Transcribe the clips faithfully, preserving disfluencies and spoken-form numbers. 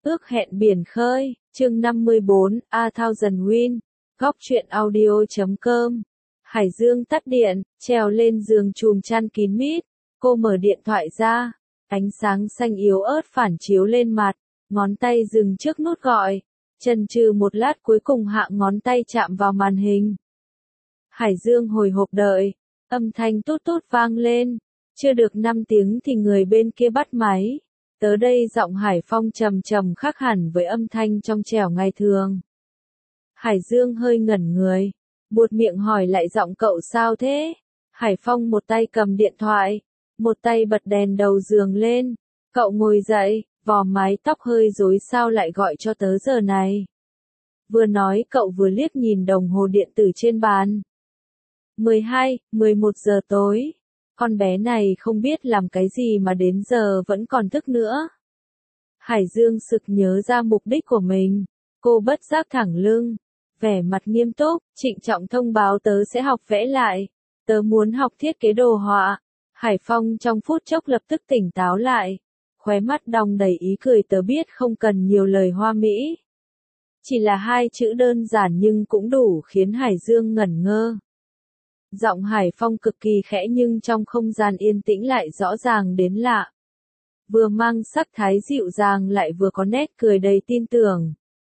Ước hẹn biển khơi, chương năm mươi bốn, A Thousand Win, góc truyện audio chấm com. Hải Dương tắt điện, trèo lên giường chùm chăn kín mít, cô mở điện thoại ra, ánh sáng xanh yếu ớt phản chiếu lên mặt, ngón tay dừng trước nút gọi, chần chừ một lát cuối cùng hạ ngón tay chạm vào màn hình. Hải Dương hồi hộp đợi, âm thanh tút tút vang lên, chưa được năm tiếng thì người bên kia bắt máy. Tớ đây giọng Hải Phong trầm trầm khác hẳn với âm thanh trong trẻo ngày thường. Hải Dương hơi ngẩn người, buột miệng hỏi lại giọng cậu sao thế? Hải Phong một tay cầm điện thoại, một tay bật đèn đầu giường lên. Cậu ngồi dậy, vò mái tóc hơi rối sao lại gọi cho tớ giờ này. Vừa nói cậu vừa liếc nhìn đồng hồ điện tử trên bàn. mười hai, mười một giờ tối. Con bé này không biết làm cái gì mà đến giờ vẫn còn thức nữa. Hải Dương sực nhớ ra mục đích của mình. Cô bất giác thẳng lưng, vẻ mặt nghiêm túc, trịnh trọng thông báo tớ sẽ học vẽ lại. Tớ muốn học thiết kế đồ họa. Hải Phong trong phút chốc lập tức tỉnh táo lại. Khóe mắt đong đầy ý cười, tớ biết không cần nhiều lời hoa mỹ. Chỉ là hai chữ đơn giản nhưng cũng đủ khiến Hải Dương ngẩn ngơ. Giọng Hải Phong cực kỳ khẽ nhưng trong không gian yên tĩnh lại rõ ràng đến lạ. Vừa mang sắc thái dịu dàng lại vừa có nét cười đầy tin tưởng.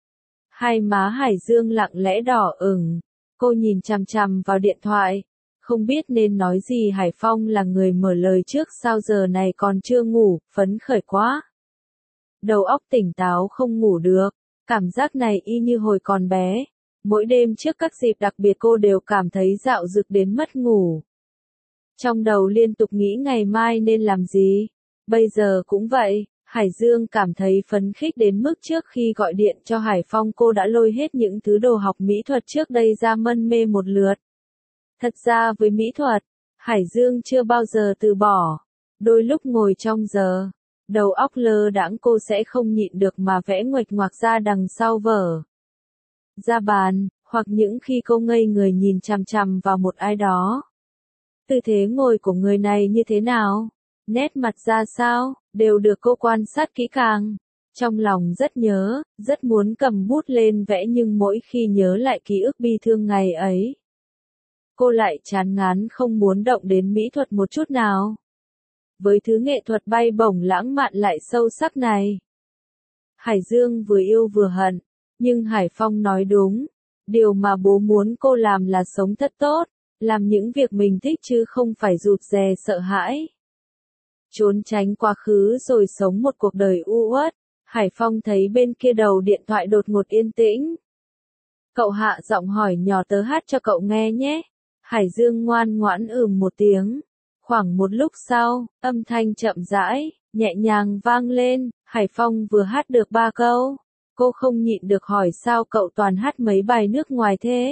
Hai má Hải Dương lặng lẽ đỏ ửng, cô nhìn chằm chằm vào điện thoại, không biết nên nói gì. Hải Phong là người mở lời trước, sao giờ này còn chưa ngủ, phấn khởi quá. Đầu óc tỉnh táo không ngủ được, cảm giác này y như hồi còn bé. Mỗi đêm trước các dịp đặc biệt cô đều cảm thấy dạo dực đến mất ngủ. Trong đầu liên tục nghĩ ngày mai nên làm gì. Bây giờ cũng vậy, Hải Dương cảm thấy phấn khích đến mức trước khi gọi điện cho Hải Phong cô đã lôi hết những thứ đồ học mỹ thuật trước đây ra mân mê một lượt. Thật ra với mỹ thuật, Hải Dương chưa bao giờ từ bỏ. Đôi lúc ngồi trong giờ, đầu óc lơ đãng cô sẽ không nhịn được mà vẽ nguệch ngoạc ra đằng sau vở. Ra bàn, hoặc những khi cô ngây người nhìn chằm chằm vào một ai đó. Tư thế ngồi của người này như thế nào? Nét mặt ra sao? Đều được cô quan sát kỹ càng. Trong lòng rất nhớ, rất muốn cầm bút lên vẽ nhưng mỗi khi nhớ lại ký ức bi thương ngày ấy, cô lại chán ngán không muốn động đến mỹ thuật một chút nào. Với thứ nghệ thuật bay bổng lãng mạn lại sâu sắc này, Hải Dương vừa yêu vừa hận. Nhưng Hải Phong nói đúng, điều mà bố muốn cô làm là sống thật tốt, làm những việc mình thích chứ không phải rụt rè sợ hãi. Trốn tránh quá khứ rồi sống một cuộc đời u uất. Hải Phong thấy bên kia đầu điện thoại đột ngột yên tĩnh. Cậu hạ giọng hỏi nhỏ, tớ hát cho cậu nghe nhé. Hải Dương ngoan ngoãn ừm một tiếng. Khoảng một lúc sau, âm thanh chậm rãi, nhẹ nhàng vang lên. Hải Phong vừa hát được ba câu. Cô không nhịn được hỏi sao cậu toàn hát mấy bài nước ngoài thế?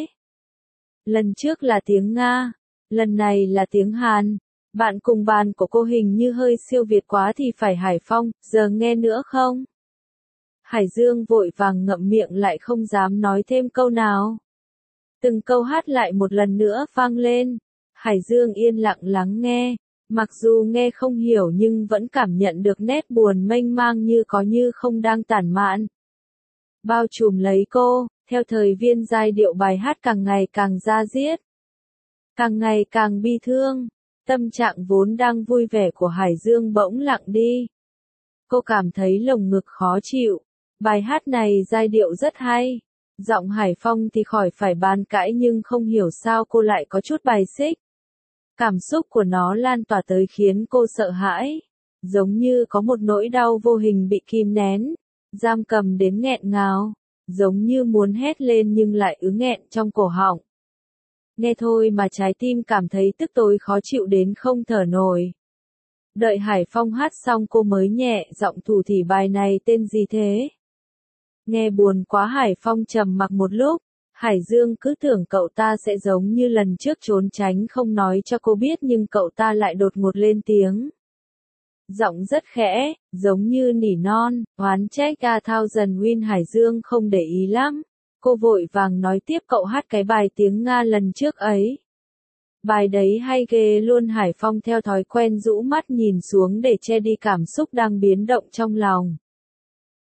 Lần trước là tiếng Nga, lần này là tiếng Hàn. Bạn cùng bàn của cô hình như hơi siêu việt quá thì phải. Hải Phong, giờ nghe nữa không? Hải Dương vội vàng ngậm miệng lại không dám nói thêm câu nào. Từng câu hát lại một lần nữa vang lên. Hải Dương yên lặng lắng nghe. Mặc dù nghe không hiểu nhưng vẫn cảm nhận được nét buồn mênh mang như có như không đang tản mạn bao trùm lấy cô. Theo thời viên giai điệu bài hát càng ngày càng da diết, càng ngày càng bi thương. Tâm trạng vốn đang vui vẻ của Hải Dương bỗng lặng đi. Cô cảm thấy lồng ngực khó chịu. Bài hát này giai điệu rất hay. Giọng Hải Phong thì khỏi phải bàn cãi nhưng không hiểu sao cô lại có chút bài xích. Cảm xúc của nó lan tỏa tới khiến cô sợ hãi. Giống như có một nỗi đau vô hình bị kìm nén, giam cầm đến nghẹn ngào. Giống như muốn hét lên nhưng lại ứ nghẹn trong cổ họng. Nghe thôi mà trái tim cảm thấy tức tối khó chịu đến không thở nổi. Đợi Hải Phong hát xong cô mới nhẹ giọng thủ thỉ, bài này tên gì thế? Nghe buồn quá. Hải Phong trầm mặc một lúc. Hải Dương cứ tưởng cậu ta sẽ giống như lần trước trốn tránh không nói cho cô biết nhưng cậu ta lại đột ngột lên tiếng. Giọng rất khẽ, giống như nỉ non, oán trách. A Thousand Win. Hải Dương không để ý lắm. Cô vội vàng nói tiếp, cậu hát cái bài tiếng Nga lần trước ấy. Bài đấy hay ghê luôn. Hải Phong theo thói quen rũ mắt nhìn xuống để che đi cảm xúc đang biến động trong lòng.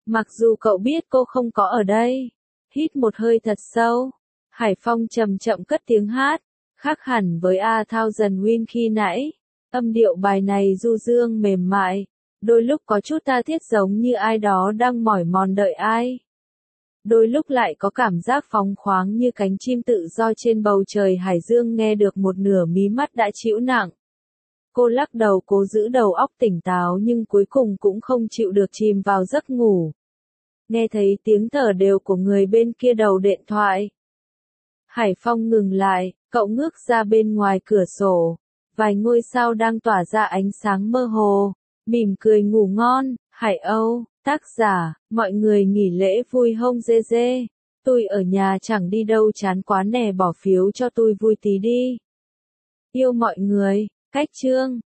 Mặc dù cậu biết cô không có ở đây. Hít một hơi thật sâu. Hải Phong chậm chậm cất tiếng hát. Khác hẳn với A Thousand Wind khi nãy. Âm điệu bài này du dương mềm mại. Đôi lúc có chút tha thiết giống như ai đó đang mỏi mòn đợi ai. Đôi lúc lại có cảm giác phóng khoáng như cánh chim tự do trên bầu trời. Hải Dương nghe được một nửa mí mắt đã chịu nặng. Cô lắc đầu cố giữ đầu óc tỉnh táo nhưng cuối cùng cũng không chịu được chìm vào giấc ngủ. Nghe thấy tiếng thở đều của người bên kia đầu điện thoại. Hải Phong ngừng lại, cậu ngước ra bên ngoài cửa sổ. Vài ngôi sao đang tỏa ra ánh sáng mơ hồ. Mỉm cười ngủ ngon. Hải Âu, tác giả, mọi người nghỉ lễ vui hông dê dê. Tôi ở nhà chẳng đi đâu chán quá nè, bỏ phiếu cho tôi vui tí đi. Yêu mọi người. Cách chương